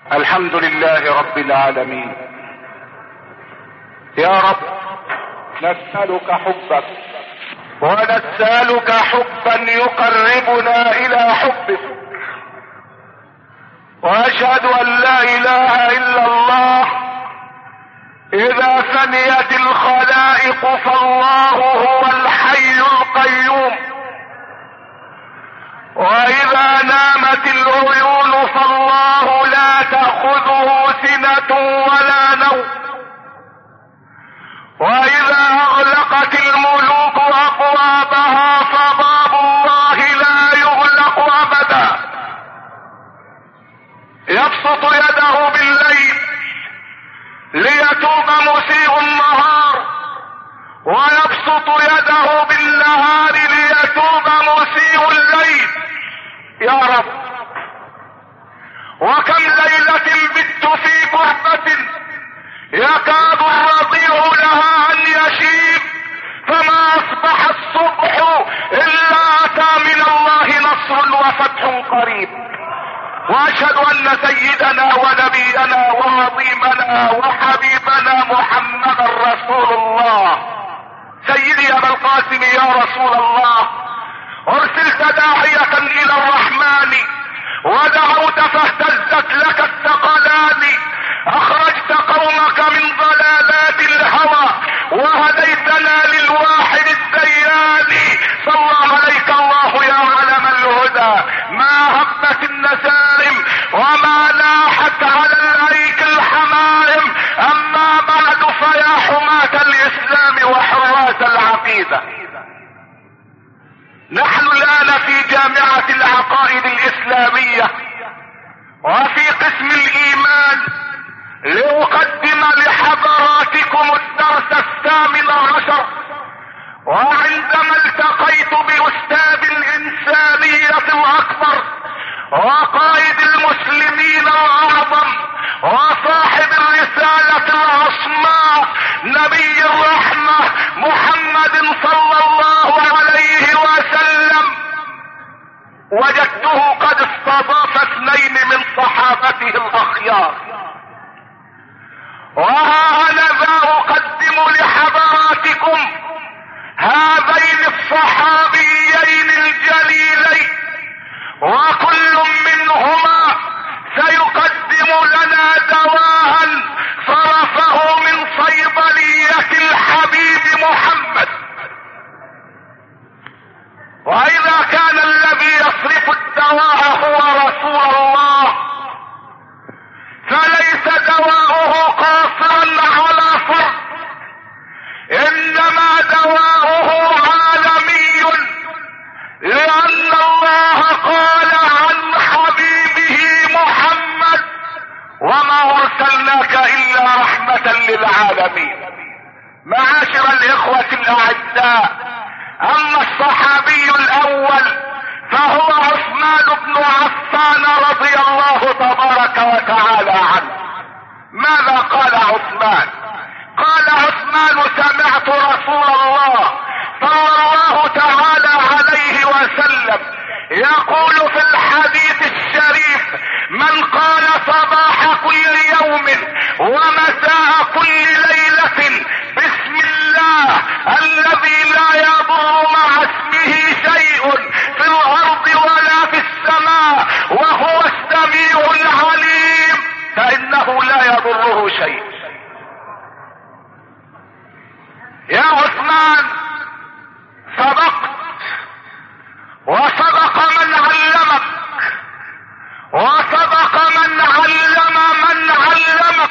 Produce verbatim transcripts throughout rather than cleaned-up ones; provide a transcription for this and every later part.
الحمد لله رب العالمين. يا رب نسألك حبك ونسألك حبا يقربنا الى حبك، واشهد ان لا اله الا الله. اذا فنيت الخلائق فالله هو الحي القيوم، واذا نامت العيون فالله لا تأخذه سنة ولا نوم، واذا اغلقت الملوك ابوابها فباب الله لا يغلق ابدا. يبسط يده بالليل ليتوب مسيء النهار، ويبسط يده بالنهار ليتوب مسيء الليل. يا رب، وكم ليلة بت في كربة يكاد الرضيع لها ان يشيب، فما اصبح الصبح الا اتى من الله نصر وفتح قريب. واشهد ان سيدنا ونبينا وعظيمنا وحبيبنا محمدا رسول الله. سيدي يا ابا القاسم يا رسول الله، ارسلت داعية الى الرحمن ودعوت فاهتزت لك الثقلان، اخرجت قومك من ضلالات الهوى وهديتنا للواحد الديان. صلى عليك الله يا علم الهدى، ما هبت النسائم وما لاحت على الايك الحمائم. اما بعد، فيا حماة الاسلام وحراس العقيدة، نحن الان في جامعة العقائد الاسلامية وفي قسم الايمان لأقدم لحضراتكم الدرس الثامن عشر. وعندما التقيت بأستاذ الإنسانية الأكبر وقائد المسلمين الأعظم وصاحب الرسالة العصماء نبي الرحمة محمد صلى الله عليه وسلم، وجدته قد استضاف اثنين من صحابته الأخيار. وها أنا ذا أقدم لحضراتكم هذين الصحابيين الجليلين، وكل منهما سيقدم لنا دواء صرفه من صيدلية الحبيب محمد. وإذا كان الذي يصرف الدواء هو رسول الله، فليس دواؤه قاصرا على فرد، انما دواؤه عالمي، لان الله قال عن حبيبه محمد: وما ارسلناك الا رحمة للعالمين. معاشر الاخوة الاعزاء، اما الصحابي الاول فهو عثمان بن عفان رضي الله تبارك وتعالى عنه. ماذا قال عثمان؟ قال عثمان: سمعت رسول الله صلى الله تعالى عليه وسلم يقول في الحديث الشريف: من قال صباح كل يوم ومساء كل ليلة بسم الله الذي لا يضر مع اسمه شيء في الارض ولا في السماء وهو السميع العليم، فانه لا يضره شيء. يا عثمان، صدقت، وصدق من علمك، وصدق من علم من علمك،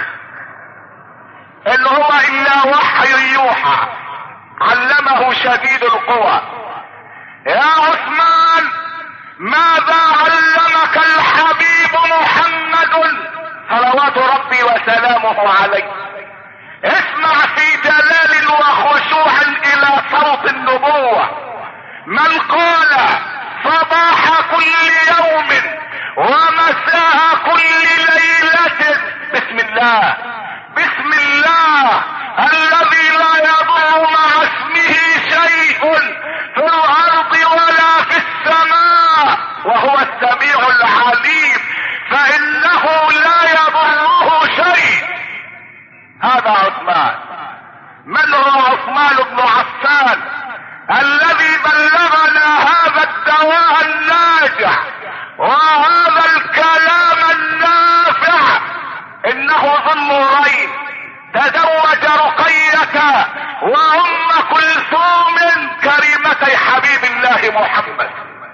ان هو الا وحي يوحى علمه شديد القوى. يا عثمان، ماذا علمك الحبيب محمد صلوات ربي وسلامه عليه؟ اسمع في جلال وخشوع الى صوت النبوة. من قال صباح كل يوم ومساء كل ليلة بسم الله، بسم الله الذي لا يضر مع اسمه شيء في الارض ولا في السماء وهو السميع العليم، فانه لا هذا عثمان. من هو عثمان بن عفان الذي بلغنا هذا الدواء الناجع وهذا الكلام النافع؟ انه ذو النورين، تزوج رقية وام كلثوم كريمتي حبيب الله محمد.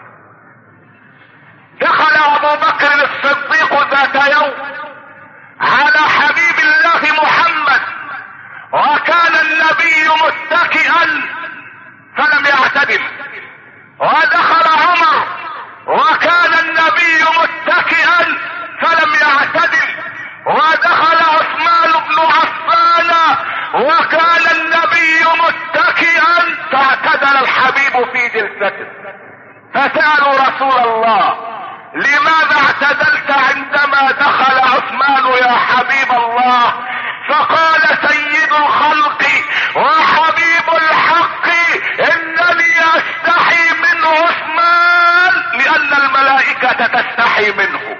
دخل ابو بكر الصديق ذات يوم على حبيب الله محمد وكان النبي متكئا فلم يعتدل، ودخل عمر وكان النبي متكئا فلم يعتدل، ودخل عثمان بن عفان وكان النبي متكئا فاعتدل الحبيب في جلسته. فسألوا رسول الله لماذا اعتدلت عندما دخل عثمان يا حبيب الله؟ فقال سيد الخلق وحبيب الحق انني استحي من عثمان لان الملائكة تستحي منه.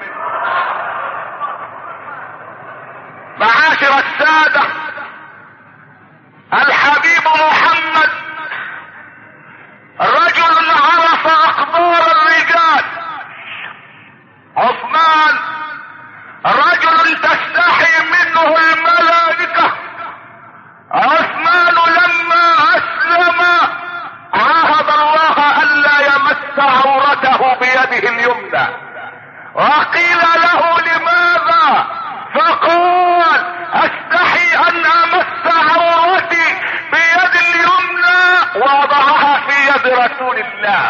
معاشر السادة، الحبيب محمد رجل عرف اخبار الرجال. عثمان رجل تستحي منه الملائكة. عثمان لما اسلم عاهد الله الا يمس عورته بيده اليمنى، وقيل له لماذا؟ فقال استحي ان امس عورتي بيد اليمنى واضعها في يد رسول الله.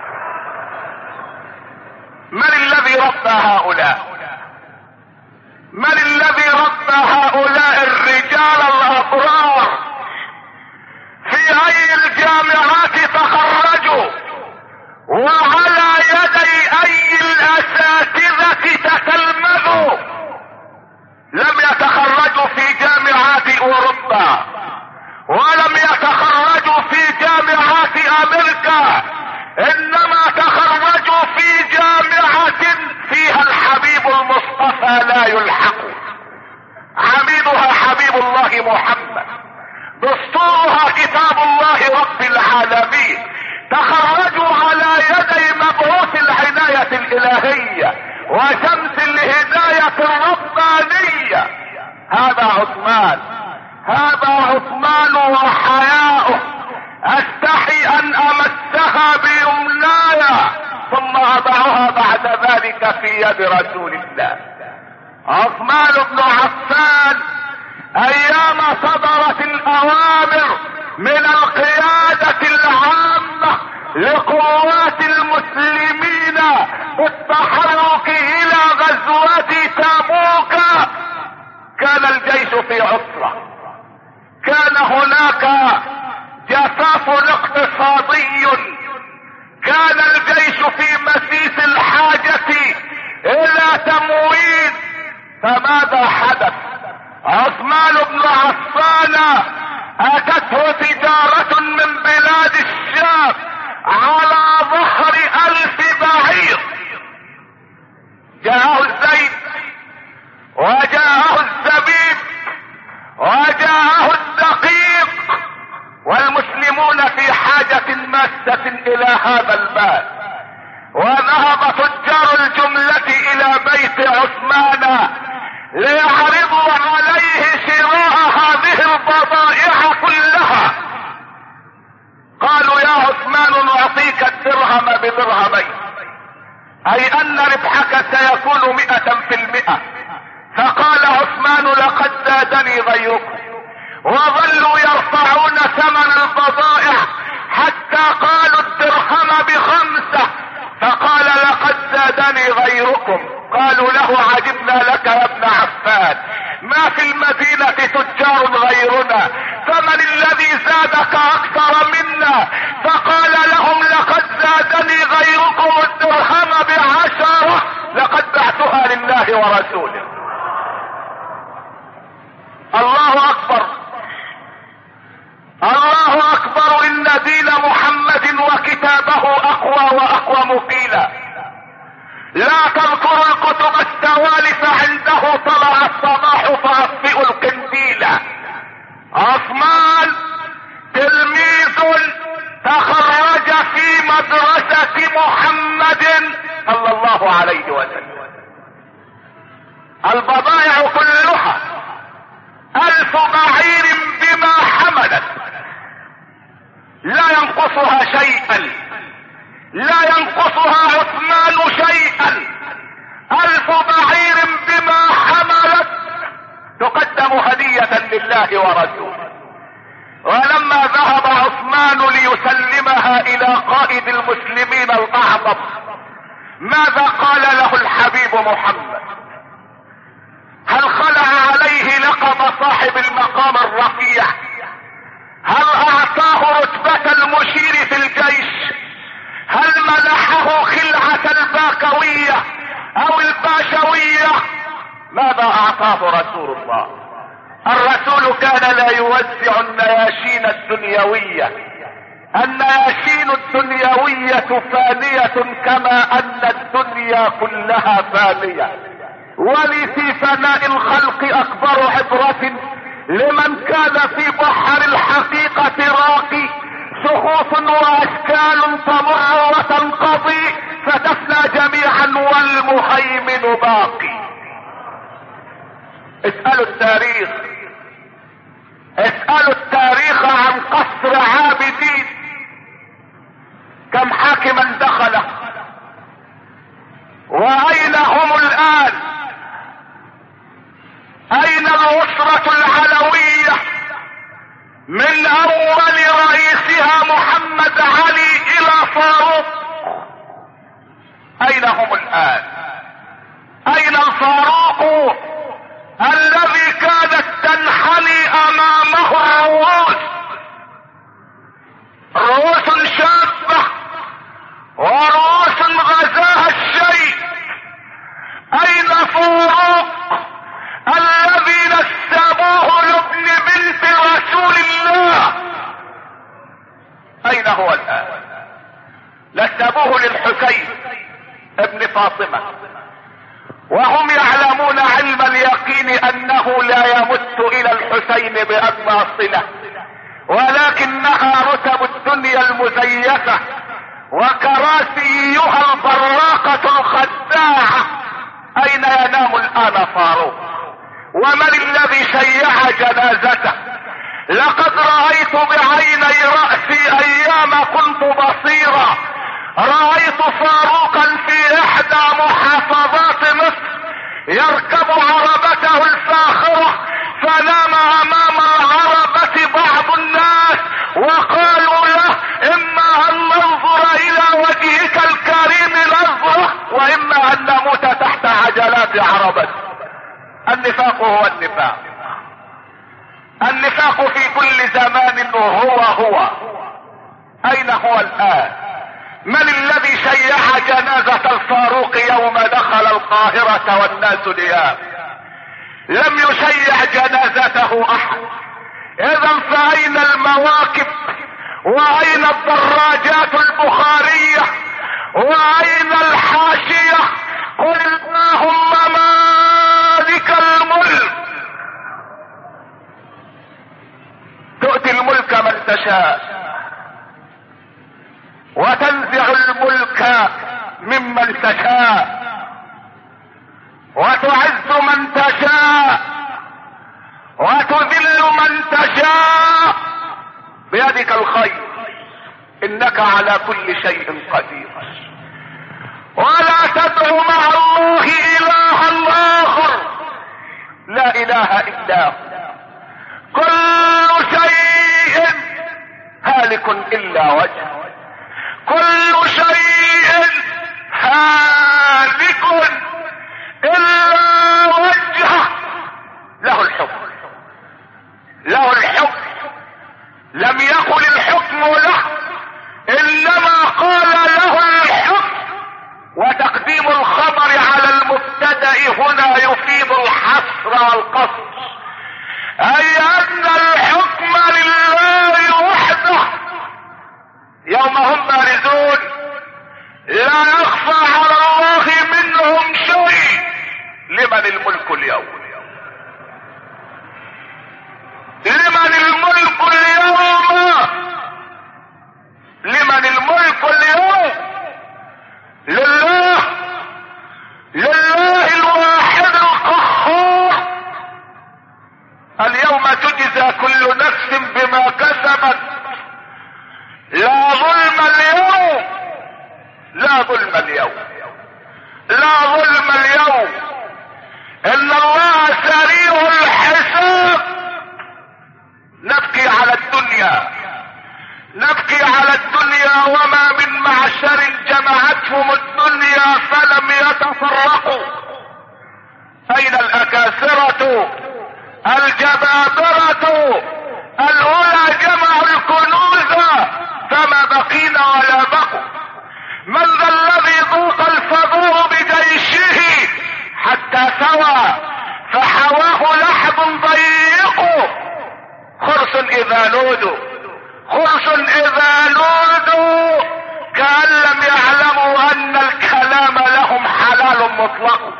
من الذي ربى هؤلاء؟ من الذي ربى هؤلاء الرجال الابرار؟ في اي الجامعات تخرجوا؟ وعلى يدي اي الاساتذة تتلمذوا؟ لم يتخرجوا في جامعات اوروبا، ولم يتخرجوا في جامعات امريكا، انما تخرجوا في جامعة فيها الحبيب المصطفى لا يلحق، عميدها حبيب الله محمد، دستورها كتاب الله رب العالمين. تخرجوا على يدي مبعوث العناية الالهية وشمس الهداية الربانية. هذا عثمان، هذا عثمان وحياؤه. استحي ان امسها بيمناي ثم اضعها بعد ذلك في يد رسول الله. عثمان بن عفان ايام صدرت الاوامر من القيادة العامة لقوات المسلمين بالتحرك الى غزوة تبوك، كان الجيش في عسرة، كان هناك جفاف اقتصادي، كان الجيش في مسيس الحاجة الى تمويل. فماذا حدث؟ عثمان بن عفان اتته تجارة من بلاد الشام على ظهر الف بعير، جاءه الزيت وجاءه الزبيب وجاءه الدقيق، والمسلمون في حاجة ماسة الى هذا المال. وذهب تجار الجملة الى بيت عثمان ليعرضوا عليه شراء هذه البضائع كلها. قالوا يا عثمان نعطيك الدرهم بدرهمين، اي ان ربحك سيكون مئة في المئة. فقال عثمان لقد زادني غيركم، وظلوا يرفعون ثمن البضائع حتى قالوا الدرهم بخمسة. فقال لقد زادني غيركم. قالوا له عجبنا لك يا ابن عفان، ما في المدينة تجار غيرنا، فمن الذي زادك اكثر منا؟ فقال لهم لقد زادني غيركم الدرهم بعشرة، لقد بعتها لله ورسوله. الله اكبر، الله اكبر، ان دين محمد وكتابه اقوى واقوى قيلا. لا تذكروا الكتب السوالف عنده طلع الصباح فاطفئوا القنديل. عثمان تلميذ تخرج في مدرسة محمد صلى الله عليه وسلم. البضائع كلها الف بعير بما حملت لا ينقصها شيئا، لا ينقصها عثمان شيئا. الف بعير بما حملت تقدم هدية لله ورسوله. ولما ذهب عثمان ليسلمها الى قائد المسلمين الاعظم، ماذا قال له الحبيب محمد؟ هل خلع عليه لقب صاحب المقام الرفيع؟ هل اعطاه رتبة المشير في الجيش؟ هل منحه خلعة الباكوية او الباشوية؟ ماذا اعطاه رسول الله؟ الرسول كان لا يوزع النياشين الدنيوية. النياشين الدنيوية فانية كما ان الدنيا كلها فانية. ولي في فناء الخلق اكبر عبرة لمن كان في بحر الحقيقة راقي. شخوص واشكال تمر وتنقضي فتفنى جميعا والمهيمن باقي. اسألوا التاريخ، اسألوا التاريخ عن قصر عابدين، كم حاكما دخله واين هم الان؟ اين الاسرة العلوية من اول رئيسها محمد علي الى فاروق؟ اين هم الان؟ اين الفاروق الذي كانت تنحني امامه الرؤوس؟ رؤوس شابة ورؤوس غزاها الشيء. اين فاروق الذي نسبوه لابن بنت رسول الله؟ اين هو الان؟ نسبوه للحسين ابن فاطمة، وهم يعلمون علم اليقين انه لا يمت الى الحسين بادنى صلة، ولكنها رتب الدنيا المزيفة وكراسيها البراقة الخداعة. اين ينام الان فاروق؟ ومن الذي شيع جنازته؟ لقد رأيت بعيني رأسي ايام كنت بصيرا، رأيت فاروقا في احدى محافظات مصر يركب عربته الفاخرة، فنام امام العربة بعض الناس وقالوا له اما ان ننظر الى وجهك الكريم نظرة واما ان نموت تحت عجلات عربة. النفاق هو النفاق، النفاق في كل زمان هو هو. اين هو الان؟ من الذي شيع جنازة الفاروق يوم دخل القاهرة والناس نيام؟ لم يشيع جنازته احد. اذا فاين المواكب واين الدراجات البخارية واين الحاشية؟ قل اللهم مالك الملك تؤتي الملك من تشاء وتنزع الملك ممن تشاء وتعز من تشاء وتذل من تشاء بيدك الخير انك على كل شيء قدير. ولا تدع مع الله الها اخر لا اله الا هو. كل شيء هالك الا وجهه، كل شيء هالك الا وجهه. له الحكم، له الحكم. لم يقل الحكم له، انما قال له الحكم. وتقديم الخبر على المبتدأ هنا يفيد الحصر والقصر، اي ان الحكم لله وحده. يوم هم بارزون لا يخفى على الله منهم شيء. لمن الملك اليوم؟ لمن الملك كل نفس بما كسبت. لا ظلم اليوم، لا ظلم اليوم، لا ظلم اليوم. ان الله سريع الحساب. نبكي على الدنيا، نبكي على الدنيا وما من معشر جمعتهم الدنيا فلم يتفرقوا. اين الاكاسرة الجبابرة الاولى جمعوا الكنوز فما بقينا ولا بقوا. من ذا الذي ضوق الفضاء بجيشه حتى سوى فحواه لحظ ضيق. خرس اذا نودوا، خرس اذا نودوا كأن لم يعلموا ان الكلام لهم حلال مطلق.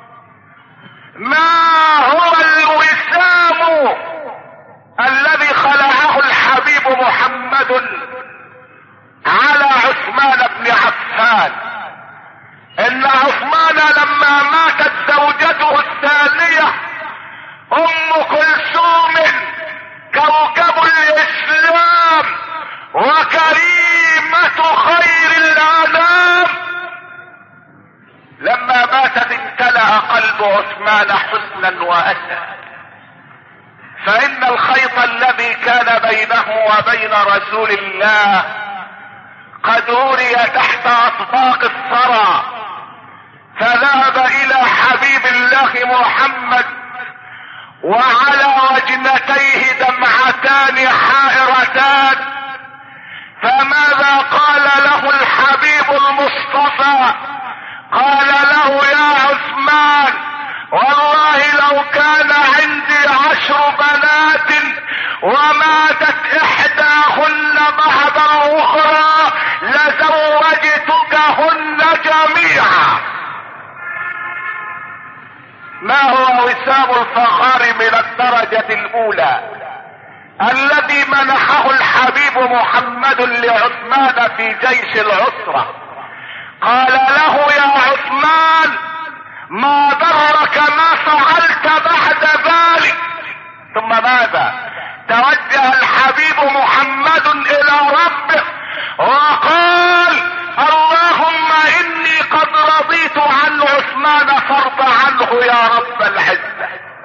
ما هو الوسام الذي خلعه الحبيب محمد على عثمان بن عفان؟ ان عثمان لما ماتت زوجته الثانية ام كلثوم كوكب الاسلام وكريمة خير الانام، لما ماتت امتلأ قلب عثمان حزنا واسى. فان الخيط الذي كان بينه وبين رسول الله قد أوري تحت اطباق الثرى، فذهب الى حبيب الله محمد وعلى وجنتيه دمعتان حائرتان. فماذا قال له الحبيب المصطفى؟ قال له يا عثمان والله لو كان عندي عشر بنات وماتت احداهن بعد الاخرى لزوجتكهن جميعا. ما هو وسام الفخار من الدرجة الاولى الذي منحه الحبيب محمد لعثمان في جيش العسرة؟ قال له يا عثمان ما ضرك ما فعلت بعد ذلك. ثم ماذا؟ توجه الحبيب محمد الى ربه وقال اللهم اني قد رضيت عن عثمان فارض عنه يا رب العزة.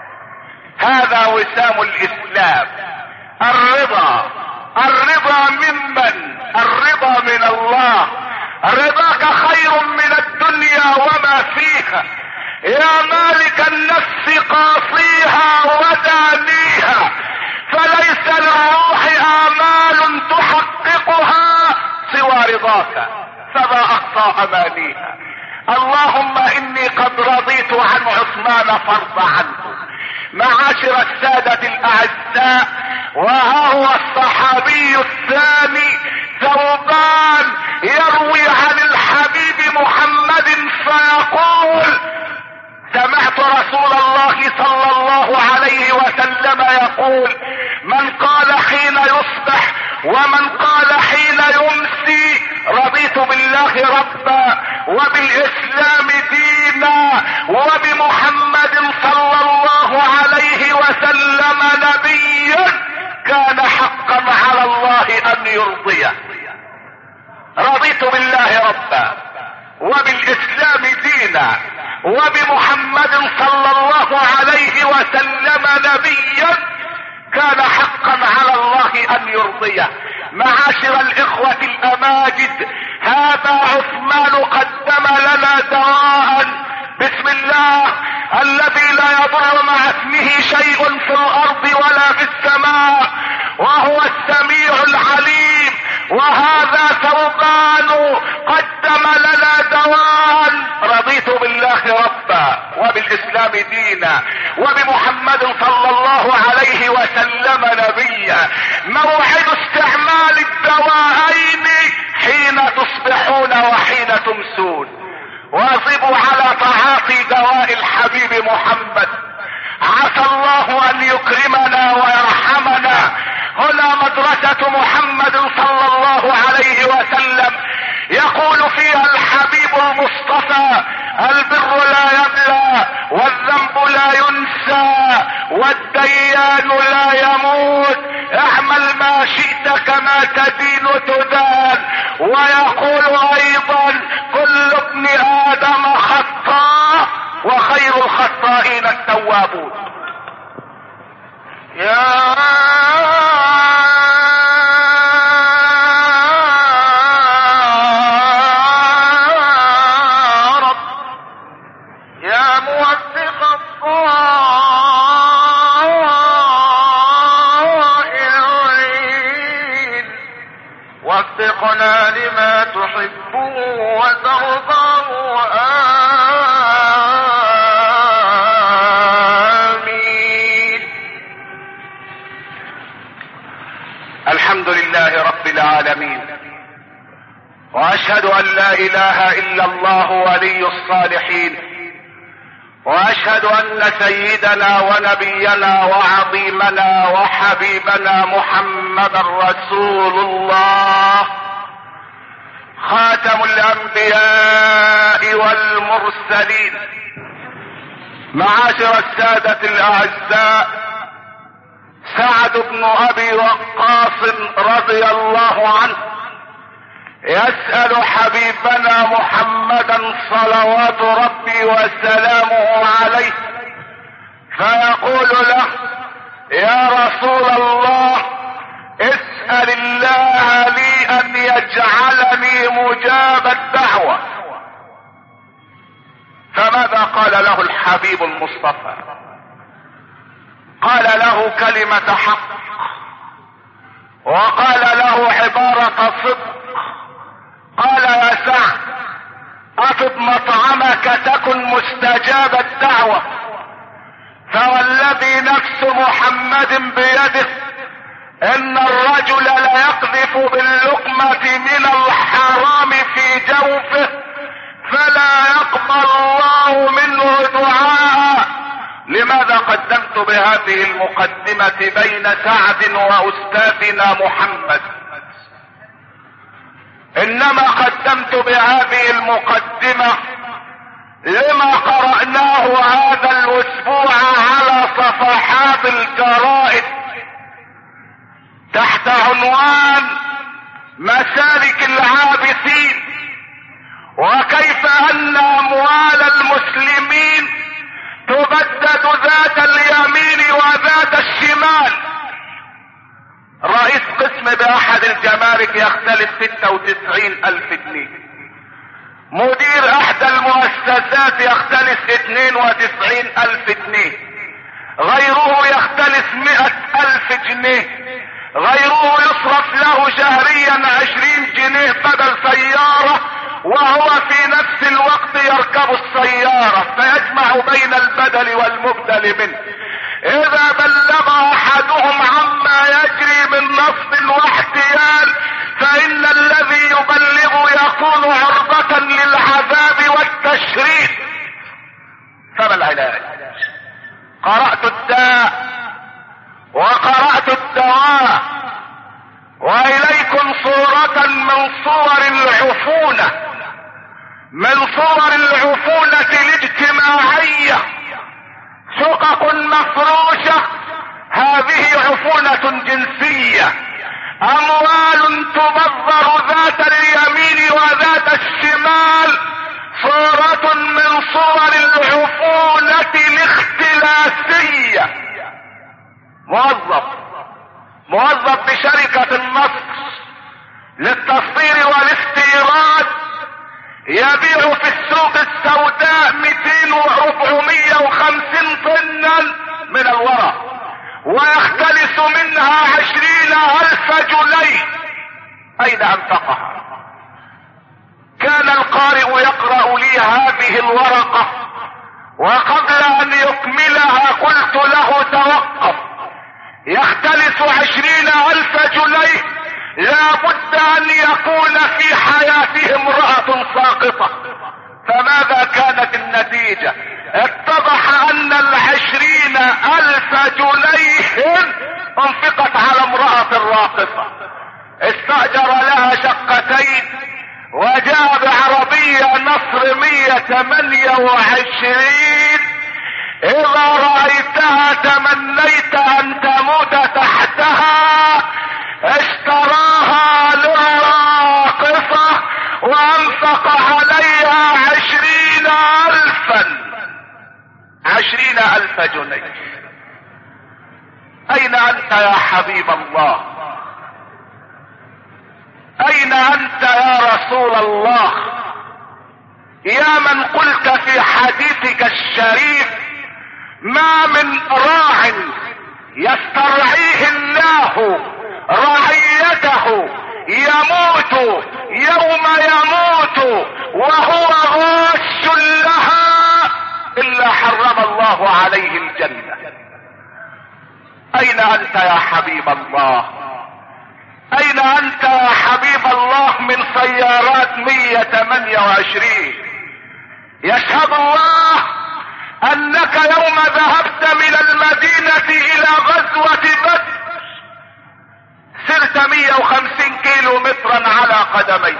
هذا وسام الاسلام، الرضا. الرضا ممن؟ الرضا من الله. رضاك خير من الدنيا وما فيها. يا مالك النفس قاصيها ودانيها فليس للروح آمال تحققها سوى رضاك فما اقصى امانيها. اللهم اني قد رضيت عن عثمان فارض عنه. معاشر السادة الاعزاء، وها هو الصحابي الثاني ثوبان يروي عن الحبيب محمد فيقول سمعت رسول الله صلى الله عليه وسلم يقول من قال حين يصبح ومن قال حين يمسي رضيت بالله ربا وبالاسلام دينا وبمحمد صلى الله عليه وسلم نبيا كان حقا على الله ان يرضيه. رضيت بالله ربا وبالاسلام دينا وبمحمد صلى الله عليه وسلم نبيا كان حقا على الله ان يرضيه. معاشر الاخوة الاماجد، هذا عثمان قدم لنا دواء بسم الله الذي لا يضر مع اسمه شيء في الارض ولا في السماء وهو السميع العليم. وهذا ثوبان قدم لنا دواء رضيت بالله ربا وبالاسلام دينا وبمحمد صلى الله عليه وسلم نبيا. موعد استعمال الدواءين حين تصبحون وحين تمسون. واظبوا على تعاطي دواء الحبيب محمد. عسى الله ان يكرمنا ويرحمنا. هنا مدرسة محمد صلى الله عليه وسلم يقول فيها الحبيب المصطفى البر لا يبلى والذنب لا ينسى والديان الديان لا يموت، اعمل ما شئت كما تدين تدان. ويقول ايضا كل ابن ادم خطاء وخير الخطائين التوابون. يا رب يا موفق الطائعين وفقنا لما تحبه وترضاه. آمين. الحمد لله رب العالمين، واشهد ان لا اله الا الله ولي الصالحين، واشهد ان سيدنا ونبينا وعظيمنا وحبيبنا محمدا رسول الله خاتم الانبياء والمرسلين. معاشر السادة الاعزاء، سعد بن ابي وقاص رضي الله عنه يسأل حبيبنا محمدا صلوات ربي وسلامه عليه فيقول له: يا رسول الله، اسأل الله لي ان يجعلني مجاب الدعوة. فماذا قال له الحبيب المصطفى؟ قال له كلمة حق، وقال له عبارة صدق. قال: يا سعد، اطب مطعمك تكن مستجاب الدعوة، فوالذي نفس محمد بيده ان الرجل ليقذف باللقمة من الحرام في جوفه فلا يقبل الله منه دعاء. لماذا قدمت بهذه المقدمة بين سعد واستاذنا محمد؟ انما قدمت بهذه المقدمة لما قرأناه هذا الاسبوع على صفحات الجرائد تحت عنوان مسالك العابثين، وكيف ان اموال المسلمين تبدد ذات اليمين وذات الشمال. رئيس قسم باحد الجمارك يختلف ستة وتسعين الف جنيه، مدير احدى المؤسسات يختلف اثنين وتسعين الف جنيه، غيره يختلف مئة الف جنيه، غيره يصرف له شهريا عشرين جنيه بدل سيارة وهو في نفس الوقت يركب السيارة، فيجمع بين البدل والمبدل منه. اذا بلغ احدهم عما يجري من نصب واحتيال فان الذي يبلغ يكون عرضة للعذاب والتشريد. فما العلاج؟ قرأت الداء وقرأت الدواء، واليكم صورة من صور العفونة، من صور العفونة الاجتماعية. شقق مفروشة، هذه عفونة جنسية. اموال تبذر ذات اليمين وذات الشمال، صورة من صور العفونة الاختلاسية. موظف موظف بشركة النصر للتصدير والاستيراد يبيع في السوق السوداء مئتين واربعمائة وخمسين طنا من الورق ويختلس منها عشرين الف جنيه. اين انفقها؟ كان القارئ يقرأ لي هذه الورقة، وقبل ان يكملها قلت له: توقف، يختلس عشرين الف جنيه، لا بد ان يكون في حياته امرأة ساقطة. فماذا كانت النتيجة؟ اتضح ان العشرين الف جنيه انفقت على امرأة راقصة. استأجر لها شقتين وجاء بعربية نصر مية وثمانية وعشرين اذا رأيتها تمنيت ان تموت تحتها. اشتراها لراقصة وانفق عليها عشرين الفا عشرين الف جنيه. اين انت يا حبيب الله؟ اين انت يا رسول الله؟ يا من قلت في حديثك الشريف: ما من راع يسترعيه الله رعيته يموت يوم يموت وهو غاش لها الا حرم الله عليه الجنة. اين انت يا حبيب الله؟ اين انت يا حبيب الله من سيارات مية وثمانية وعشرين؟ يشهد الله انك يوم ذهبت من المدينة الى غزوة بدر سرت مية وخمسين كيلو مترا على قدميك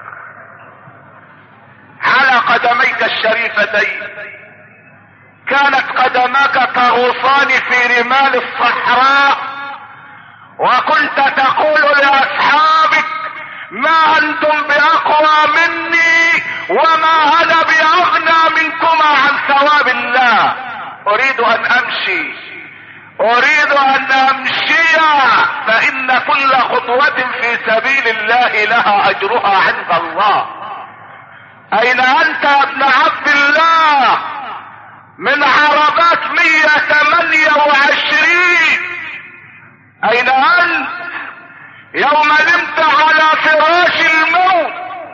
على قدميك الشريفتين. كانت قدماك تغوصان في رمال الصحراء، وكنت تقول لاصحابك: ما انتم باقوى مني وما انا باغنى منكما عن ثواب الله. اريد ان امشي اريد ان امشي فان كل خطوة في سبيل الله لها اجرها عند الله. اين انت يا ابن عبد الله من عربات مية وثمانية وعشرين؟ اين انت يوم نمت على فراش الموت؟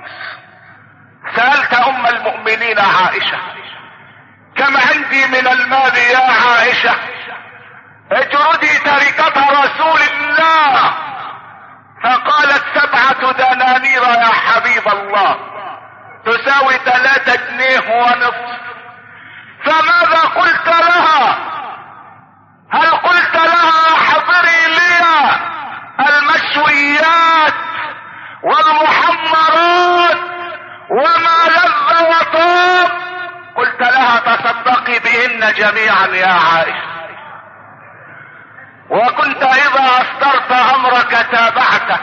سألت ام المؤمنين عائشة: كم عندي من المال يا عائشة؟ اجردي تركة رسول الله. فقالت: سبعة دنانير يا حبيب الله، تساوي ثلاثة جنيه ونصف. فماذا قلت لها؟ هل قلت لها: احضري لي المشويات والمحمرات وما لذ وطاب؟ قلت لها: تصدقي بهن جميعا يا عائشة. وكنت اذا اصدرت امرك تابعته،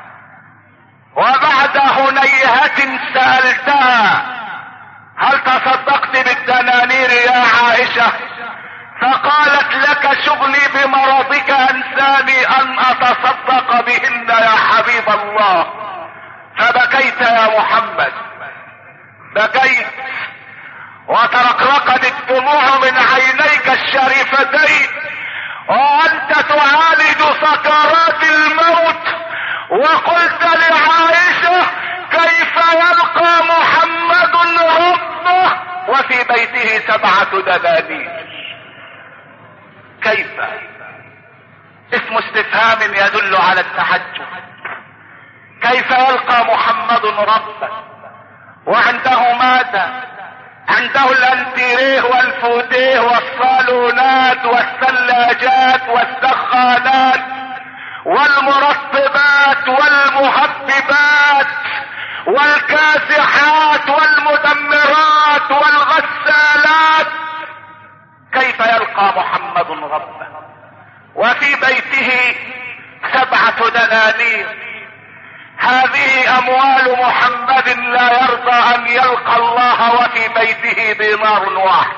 وبعد هنيهة سألتها: هل تصدقت بالدنانير يا عائشة؟ فقالت: لك شغلي بمرضك انساني ان اتصدق بهن يا حبيب الله. فبكيت يا محمد، بكيت وترقرقت الدموع من عينيك الشريفتين وانت تعالج سكرات الموت، وقلت لعائشة: كيف يلقى محمد ربه وفي بيته سبعة دنانير؟ كيف؟ اسم استفهام يدل على التحجب. كيف يلقى محمد ربه وعنده ماذا؟ عنده الانتيريه والفوتيه والصالونات والثلاجات والسخانات والمرطبات والمهببات والكاسحات والمدمرات والغسالات. كيف يلقى محمد ربه وفي بيته سبعة دنانير؟ هذه اموال محمد لا يرضى ان يلقى الله وفي بيته دينار واحد.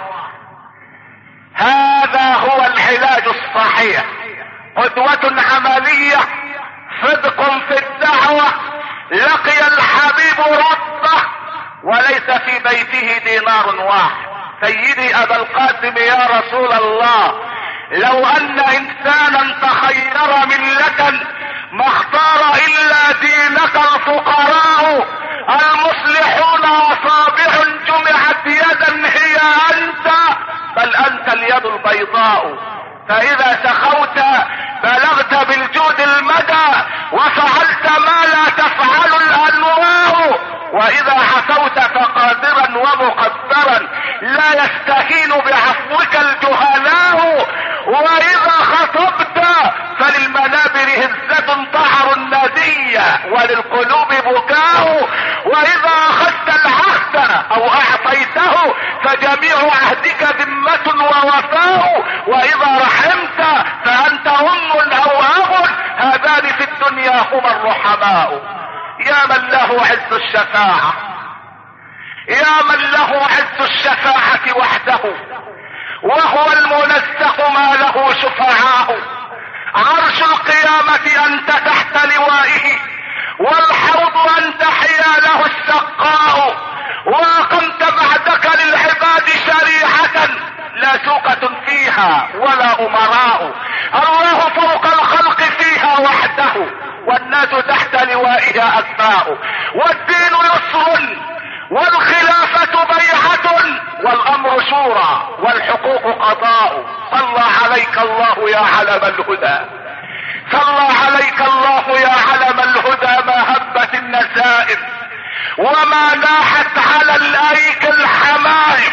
هذا هو العلاج الصحيح، قدوة عملية، صدق في الدعوة، لقي الحبيب ربه وليس في بيته دينار واحد. سيدي ابا القاسم يا رسول الله، لو ان انسانا تخير ملة ما اختار الا دينك الفقراء المصلحون اصابع جمعت يدا هي انت، بل انت اليد البيضاء. فاذا سخوت بلغت بالجود المدى وفعلت ما لا تفعل الانواع، واذا عفوت فقادرا ومقدرا لا يستهين بعفوك الجهلاء، واذا خطبت فللمنابر هزة طعر الندية وللقلوب بكاء، واذا اخذت العهد او اعطيته فجميع وجه عهدك ذمة ووفاء، واذا رحمت فانت ام او اب، هذان في الدنيا هما الرحماء. يا من له عز الشفاعة، يا من له عز الشفاعة وحده، وهو المنزه ما له شفعاء. عرش القيامة انت تحت لوائه، والحوض انت حياله السقاء، واقمت بعدك للعباد شريعة لا سوقة فيها ولا امراء. الله فوق الخلق فيها وحده، والناس تحت لوائها اتباع. والدين يسر والخلافة بيعة، والامر شورى والحقوق قضاء. صلى عليك الله يا علم الهدى، صلى عليك الله يا علم الهدى. ما هبت النسائم وما ناحت على الايك الحمائم.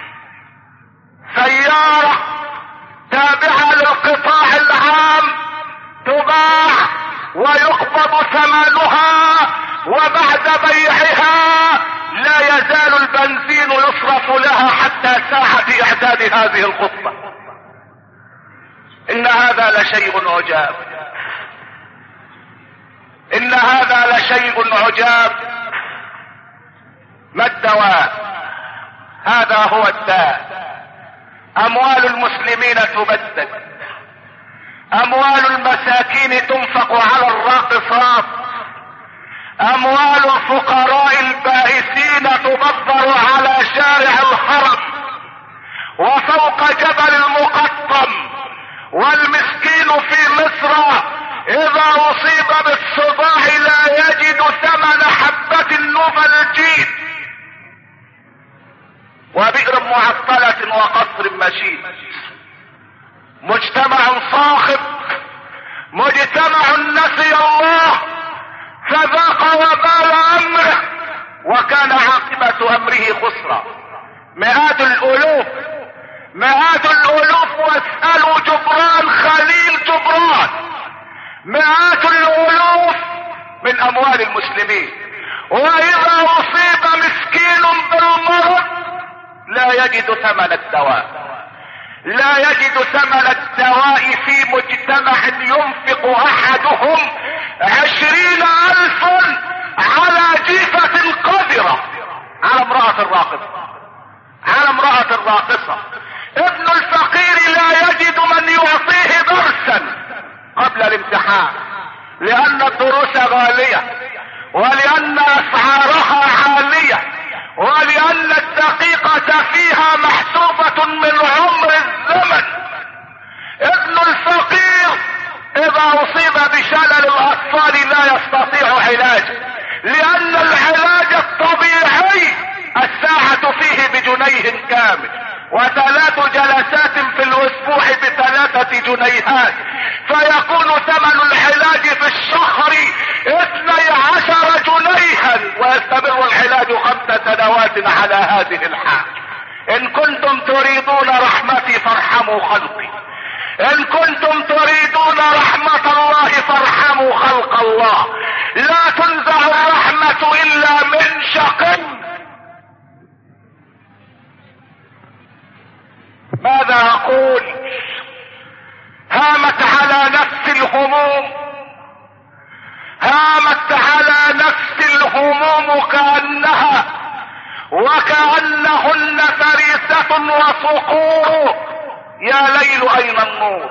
سيارة تابعة للقطاع العام تباع ويقبض ثمنها، وبعد بيعها لا يزال البنزين يصرف لها حتى ساعة اعداد هذه الخطبة. ان هذا لشيء عجاب، ان هذا لشيء عجاب. ما الدواء؟ هذا هو الداء. اموال المسلمين تبدد، اموال المساكين تنفق على الراقصات، اموال الفقراء البائسين تبذر على شارع الحرم وفوق جبل المقطم. والمسكين في مصر اذا اصيب بالصداع لا يجد ثمن حبة النوفالجين. وبئر معطلة وقصر مشيد. مجتمع صاخب، مجتمع نسي الله فذاق وبال امره، وكان عاقبة امره خسرا. مئات الالوف، مئات الالوف، واسألوا جبران خليل جبران، مئات الالوف من اموال المسلمين. واذا اصيب مسكين بالمرض لا يجد ثمن الدواء، لا يجد ثمن الدواء في مجتمع ينفق احدهم عشرين الفا على جيفة قذرة، على امرأة الراقصة، على امرأة الراقصة. ابن الفقير لا يجد من يعطيه درسا قبل الامتحان، لان الدروس غالية، ولان اسعارها عالية، ولان الدقيقة فيها محسوبة من عمر الزمن. ابن الفقير اذا اصيب بشلل الاطفال لا يستطيع علاجه، لان العلاج الطبيعي الساعة فيه بجنيه كامل، وثلاث جلسات في الاسبوع بثلاثة جنيهات، فيكون ثمن العلاج في الشهر اثني عشر جنيها، ويستمر العلاج خمس سنوات على هذه الحال. ان كنتم تريدون رحمتي فارحموا خلقي، ان كنتم تريدون رحمة الله فارحموا خلق الله. لا تنزع الرحمة الا من شقي. ماذا اقول؟ هامت على نفس الهموم، هامت على نفس الهموم كأنها وكأنهن فريسة وصقور. يا ليل اين النور،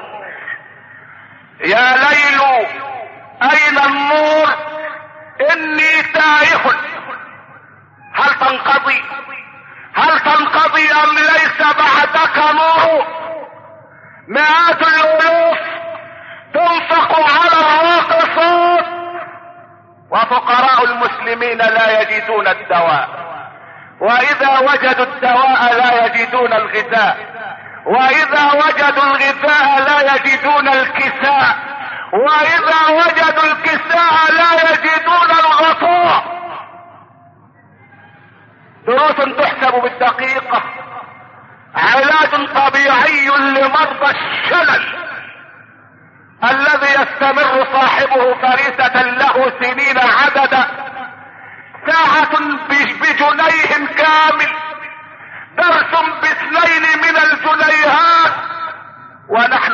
يا ليل اين النور، اني تائه. هل تنقضي، هل تنقضي ام ليس بعدك نور؟ مئات الالوف تنفق على الراقصات، وفقراء المسلمين لا يجدون الدواء، واذا وجدوا الدواء لا يجدون الغذاء، واذا وجدوا الغذاء لا يجدون الكساء، واذا وجدوا الكساء لا يجدون الغطاء. دروس تحسب بالدقيقة، علاج طبيعي لمرضى الشلل الذي يستمر صاحبه فريسة له سنين عددا، ساعة بجنيه كامل، درس باثني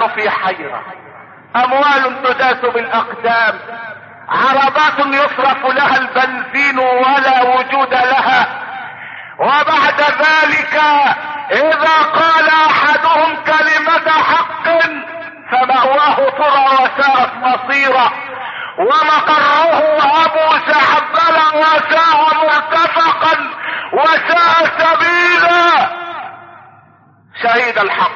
في حيرة، اموال تداس بالاقدام، عربات يصرف لها البنزين ولا وجود لها، وبعد ذلك اذا قال احدهم كلمة حق فمأواه ترى وساءت مصيره، ومقره ابو زعبل وساء مرتفقا وساء سبيلا. شهيد الحق،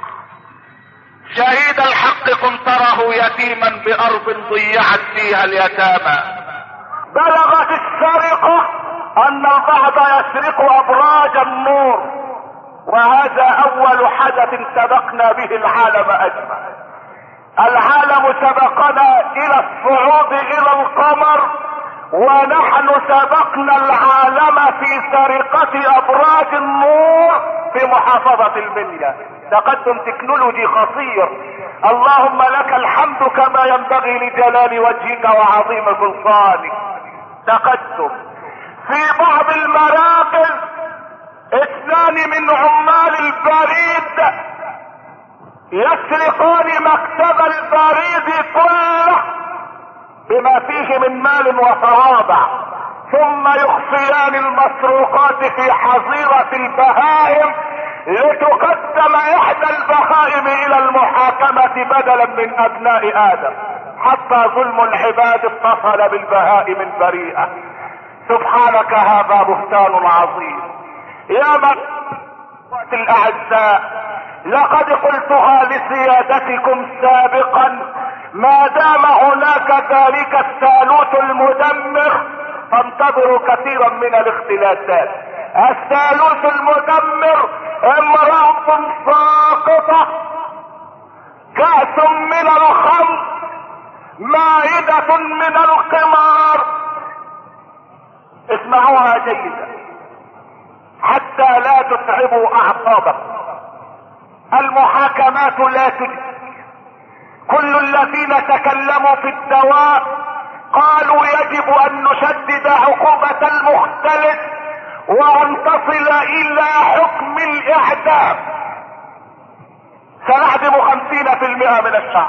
شهيد الحق كنت تراه يتيما بارض ضيعت فيها اليتامى. بلغت السرقة ان البعض يسرق ابراج النور، وهذا اول حدث سبقنا به العالم اجمع. العالم سبقنا الى الصعود الى القمر، ونحن سبقنا العالم في سرقة ابراج النور في محافظة المنيا. تقدم تكنولوجي خطير، اللهم لك الحمد كما ينبغي لجلال وجهك وعظيم سلطانك. تقدم في بعض المراكز، اثنان من عمال البريد يسرقان مكتب البريد كله بما فيه من مال وتواضع، ثم يخفيان المسروقات في حظيرة البهائم لتقدم احدى البهائم الى المحاكمة بدلا من ابناء ادم، حتى ظلم العباد اتصل بالبهائم البريئة. سبحانك هذا بهتان عظيم. يا من الاعزاء، لقد قلتها لسيادتكم سابقا، ما دام هناك ذلك الثالوث المدمر فانتظروا كثيرا من الاختلاسات. الثالوث المدمر امرأة ساقطة، كأس من الخمر، مائدة من القمار. اسمعوها جيدا حتى لا تتعبوا اعصابكم. المحاكمات لا تجزي. كل الذين تكلموا في الدواء قالوا يجب ان نشدد عقوبة المختلف وان تصل الى حكم الاعدام. سنعدم خمسين في المئة من الشعب،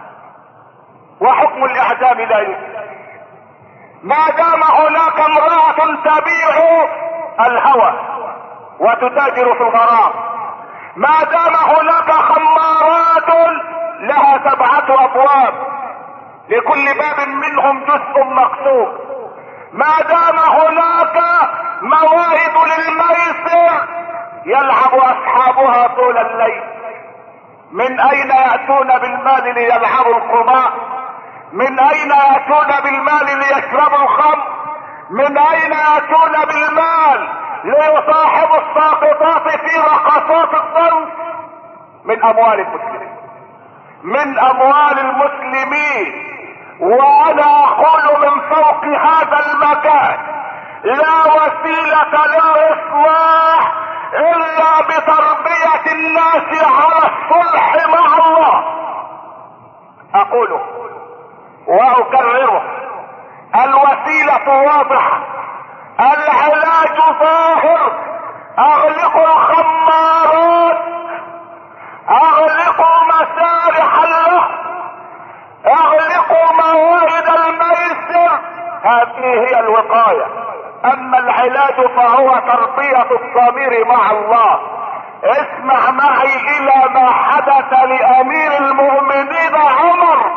وحكم الاعدام لا يجزي. ما دام هناك امرأة تبيع الهوى وتتاجر في الغرام، ما دام هناك خمارات لها سبعة ابواب لكل باب منهم جزء مقسوم، ما دام هناك موائد للميسر يلعب اصحابها طول الليل، من اين يأتون بالمال ليلعبوا القمار؟ من اين يأتون بالمال ليشربوا الخمر؟ من اين يأتون بالمال ليصاحبوا الساقطات في رقصات الضرب؟ من اموال المسلمين، من اموال المسلمين. وانا اقول من فوق هذا المكان، لا وسيلة للاصلاح الا بتربية الناس على الصلح مع الله. اقوله واكرره، الوسيلة واضحة، العلاج ظاهر. اغلقوا الخمارات، اغلقوا مسارح اللهو، اغلقوا موائد الميسر. هذه هي الوقاية. اما العلاج فهو تربية الضمير مع الله. اسمع معي الى ما حدث لامير المؤمنين عمر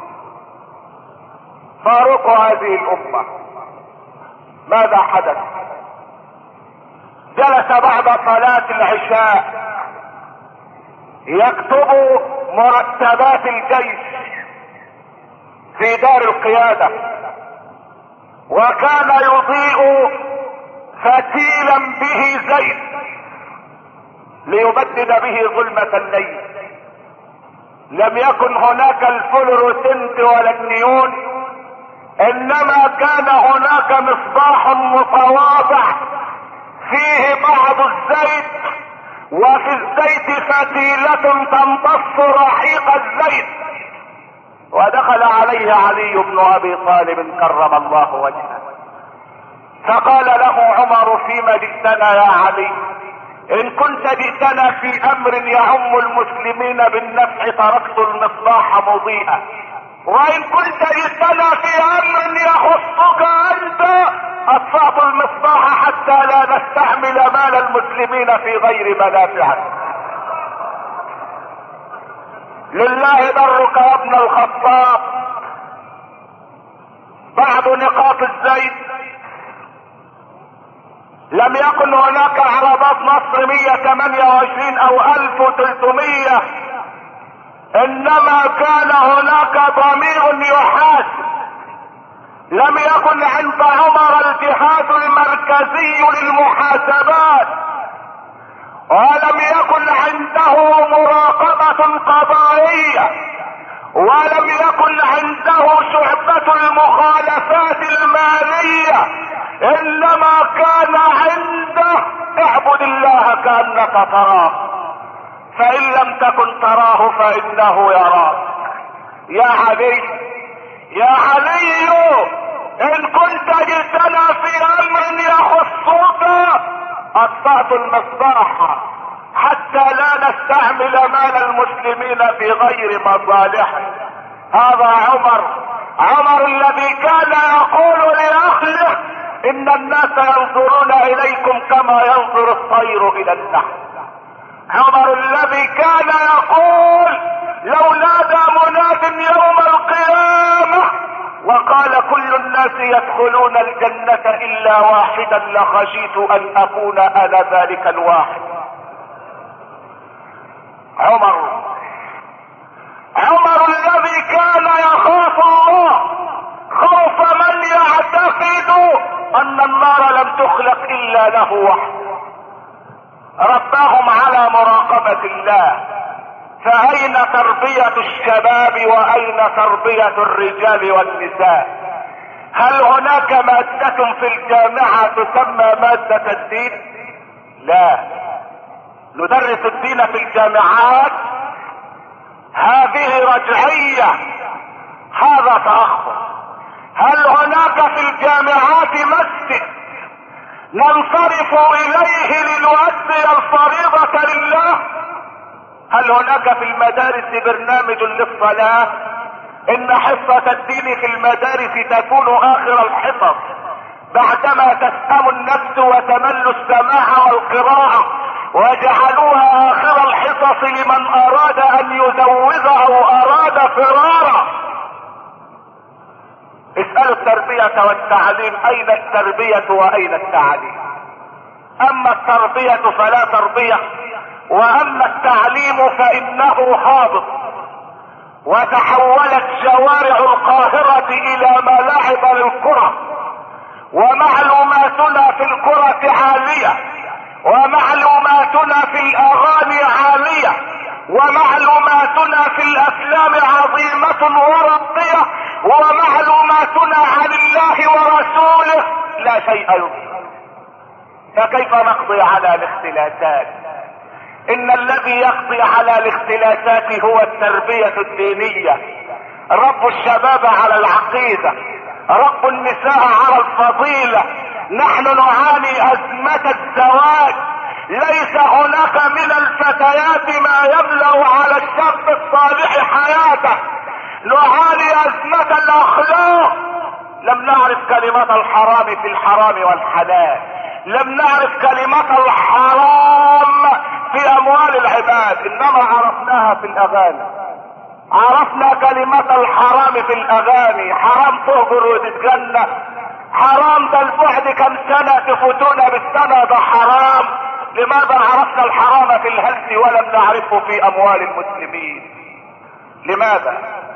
فاروق هذه الامة. ماذا حدث؟ جلس بعد صلاة العشاء يكتب مرتبات الجيش في دار القيادة، وكان يضيء فتيلا به زيت ليبدد به ظلمة الليل. لم يكن هناك الفلوروسنت ولا النيون، انما كان هناك مصباح متواضع فيه بعض الزيت، وفي الزيت فتيلة تمتص رحيق الزيت. ودخل عليه علي بن ابي طالب كرم الله وجهه، فقال له عمر: فيما جئتنا يا علي؟ ان كنت جئتنا في امر يعم المسلمين بالنفع تركت المصباح مضيئا، وان كنت جئتنا في امر يخصك انت اطفأت المصباح حتى لا نستعمل مال المسلمين في غير منافعه. لله درك يا ابن الخطاب. بعض نقاط الزيت، لم يكن هناك عربات مصر مية وثمانية وعشرين او الف وثلاثمية، انما كان هناك ضمير يحاسب. لم يكن عند عمر الجهاز المركزي للمحاسبات، ولم يكن عنده مراقبة قضائية، ولم يكن عنده شعبة المخالفات المالية، انما كان عنده اعبد الله كأنك تراه، فان لم تكن تراه فانه يراك. يا علي يا علي ان كنت جئتنا في امر يخصك اطفأت المصباح حتى لا نستعمل مال المسلمين في غير مصالحه. هذا عمر، عمر الذي كان يقول لاهله ان الناس ينظرون اليكم كما ينظر الطير الى النحل. عمر الذي كان يقول لو نادى مناد يوم القيامة وقال كل الناس يدخلون الجنة الا واحدا لخشيت ان اكون انا ذلك الواحد. عمر، عمر الذي كان يخاف الله خوف من يعتقد ان النار لم تخلق الا له وحده، رباهم على مراقبة الله. فاين تربية الشباب واين تربية الرجال والنساء؟ هل هناك مادة في الجامعة تسمى مادة الدين؟ لا. ندرس الدين في الجامعات، هذه رجعية، هذا تأخر. هل هناك في الجامعات مسجد ننصرف اليه لنؤدي الفريضة لله؟ هل هناك في المدارس برنامج للصلاة؟ ان حصة الدين في المدارس تكون اخر الحصص بعدما تسأم النفس وتمل السماع والقراءة، وجعلوها اخر الحصص لمن اراد ان يزوج او اراد فرارا. اسألوا التربية والتعليم اين التربية واين التعليم؟ اما التربية فلا تربية، واما التعليم فانه هابط. وتحولت شوارع القاهرة الى ملاعب للكرة، ومعلوماتنا في الكرة عالية، ومعلوماتنا في الاغاني عالية، ومعلوماتنا في الافلام عظيمة ورقية، ومعلوماتنا عن الله ورسوله لا شيء يضيع. فكيف نقضي على الاختلافات؟ ان الذي يقضي على الاختلافات هو التربية الدينية. رب الشباب على العقيدة، رب النساء على الفضيلة. نحن نعاني ازمة الزواج، ليس هناك من الفتيات ما يملأ على الشاب الصالح حياته. نعاني ازمة الاخلاق، لم نعرف كلمة الحرام في الحرام والحلال، لم نعرف كلمة الحرام في اموال العباد، انما عرفناها في الاغاني. عرفنا كلمة الحرام في الاغاني، حرام تهجر وتتجنى، حرام ده البعد كم سنة تفوتون بالسنة ده حرام. لماذا عرفنا الحرام في الهلس ولم نعرفه في اموال المسلمين؟ لماذا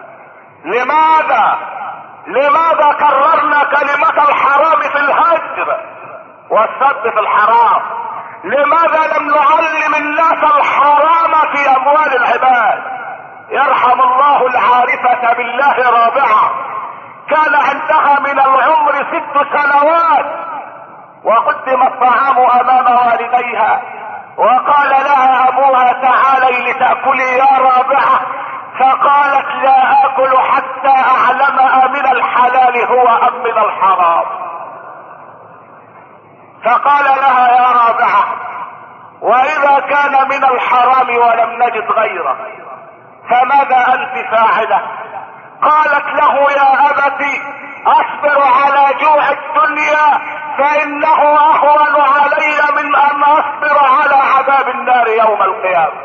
لماذا لماذا كررنا كلمة الحرام في الهجر والسد في الحرام؟ لماذا لم نعلم الناس الحرام في اموال العباد؟ يرحم الله العارفة بالله رابعة، كان عندها من العمر ست سنوات وقدم الطعام امام والديها، وقال لها ابوها تعالي لتأكلي يا رابعة، فقالت لا اكل حتى اعلم امن الحلال هو ام من الحرام. فقال لها يا رابعة واذا كان من الحرام ولم نجد غيره فماذا انت فاعله؟ قالت له يا ابتي اصبر على جوع الدنيا فانه اهون علي من ان اصبر على عذاب النار يوم القيامة.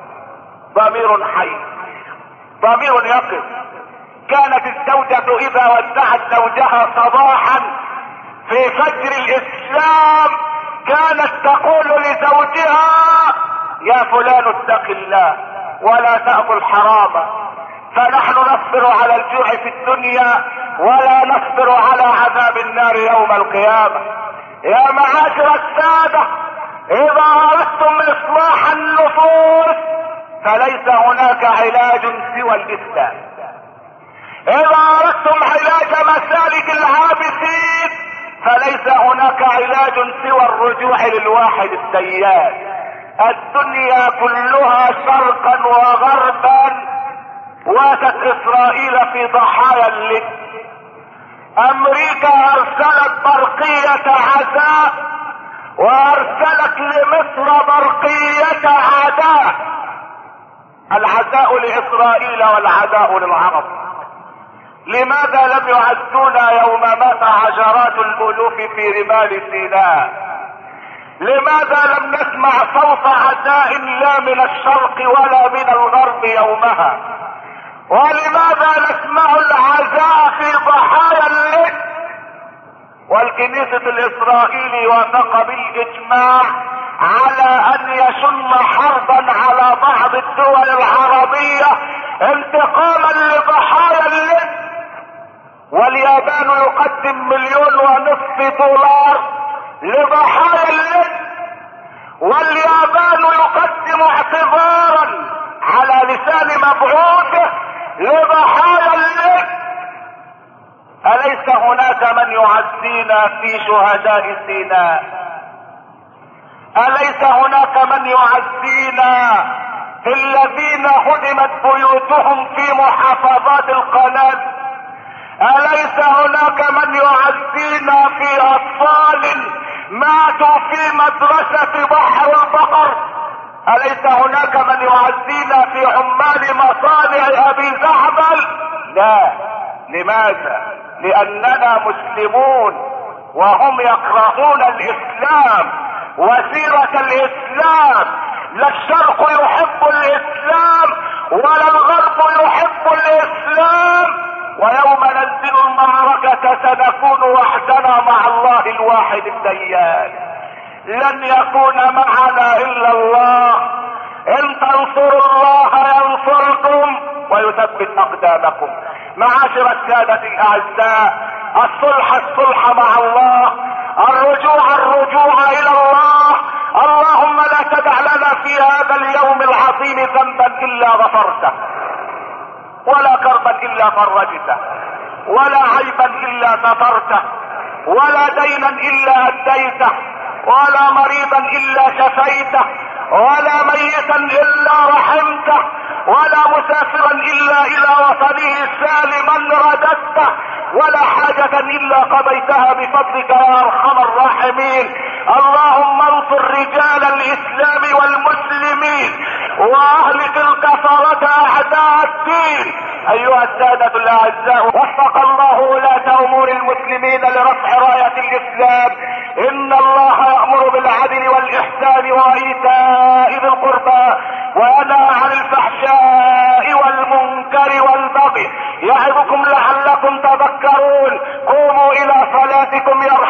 ضمير حي، ضمير يقظ. كانت الزوجة اذا ودعت زوجها صباحا في فجر الاسلام كانت تقول لزوجها يا فلان اتق الله ولا تأكل حراما. فنحن نصبر على الجوع في الدنيا ولا نصبر على عذاب النار يوم القيامة. يا معاشر السادة، اذا اردتم اصلاح النفوس فليس هناك علاج سوى الاسلام. اذا اردتم علاج مسالك العابثين فليس هناك علاج سوى الرجوع للواحد الديان. الدنيا كلها شرقا وغربا واتت اسرائيل في ضحايا اللد. امريكا ارسلت برقية عزاء وارسلت لمصر برقية عداء. العزاء لاسرائيل والعداء للعرب. لماذا لم يعزونا يوم مات عشرات الالوف في رمال سيناء؟ لماذا لم نسمع صوت عزاء لا من الشرق ولا من الغرب يومها؟ ولماذا نسمع العزاء في ضحايا اللد؟ والكنيسة الاسرائيلي وافق بالاجماع على ان يشن حربا على بعض الدول العربية انتقاما لضحايا اللد. واليابان يقدم مليون ونصف دولار لضحايا اللد، واليابان يقدم اعتذارا على لسان مبعوثه لضحايا اللد. أليس هناك من يعزينا في شهداء سيناء؟ أليس هناك من يعزينا في الذين هدمت بيوتهم في محافظات القناة؟ أليس هناك من يعزينا في أطفال ماتوا في مدرسة بحر البقر؟ أليس هناك من يعزينا في عمال مصانع أبي زعبل؟ لا. لماذا؟ لأننا مسلمون وهم يقرؤون الإسلام وسيرة الإسلام. لا الشرق يحب الإسلام ولا الغرب يحب الإسلام. ويوم ننزل المعركة سنكون وحدنا مع الله الواحد الديان. لن يكون معنا الا الله. ان تنصروا الله ينصركم ويثبت اقدامكم. معاشر السادة الاعزاء، الصلح الصلح مع الله، الرجوع الرجوع الى الله. اللهم لا تدع لنا في هذا اليوم العظيم ذنبا الا غفرته، ولا كربا الا فرجته، ولا عيبا الا سترته، ولا دينا الا اديته، ولا مريضا الا شفيته، ولا ميتا الا رحمته، ولا مسافرا الا الى وطنه سالما رددته، ولا حاجة الا قضيتها بفضلك يا ارحم الراحمين. اللهم انصر رجال الاسلام والمسلمين واهلك الكفرة اعداء الدين. ايها السادة الاعزاء، وفق الله ولاة امور المسلمين لرفع راية الاسلام. ان الله يأمر بالعدل والاحسان وايتاء ذي القربى وينهى عن الفحشاء والمنكر والبغي يعظكم لعلكم تذكرون. قوموا الى صلاتكم يا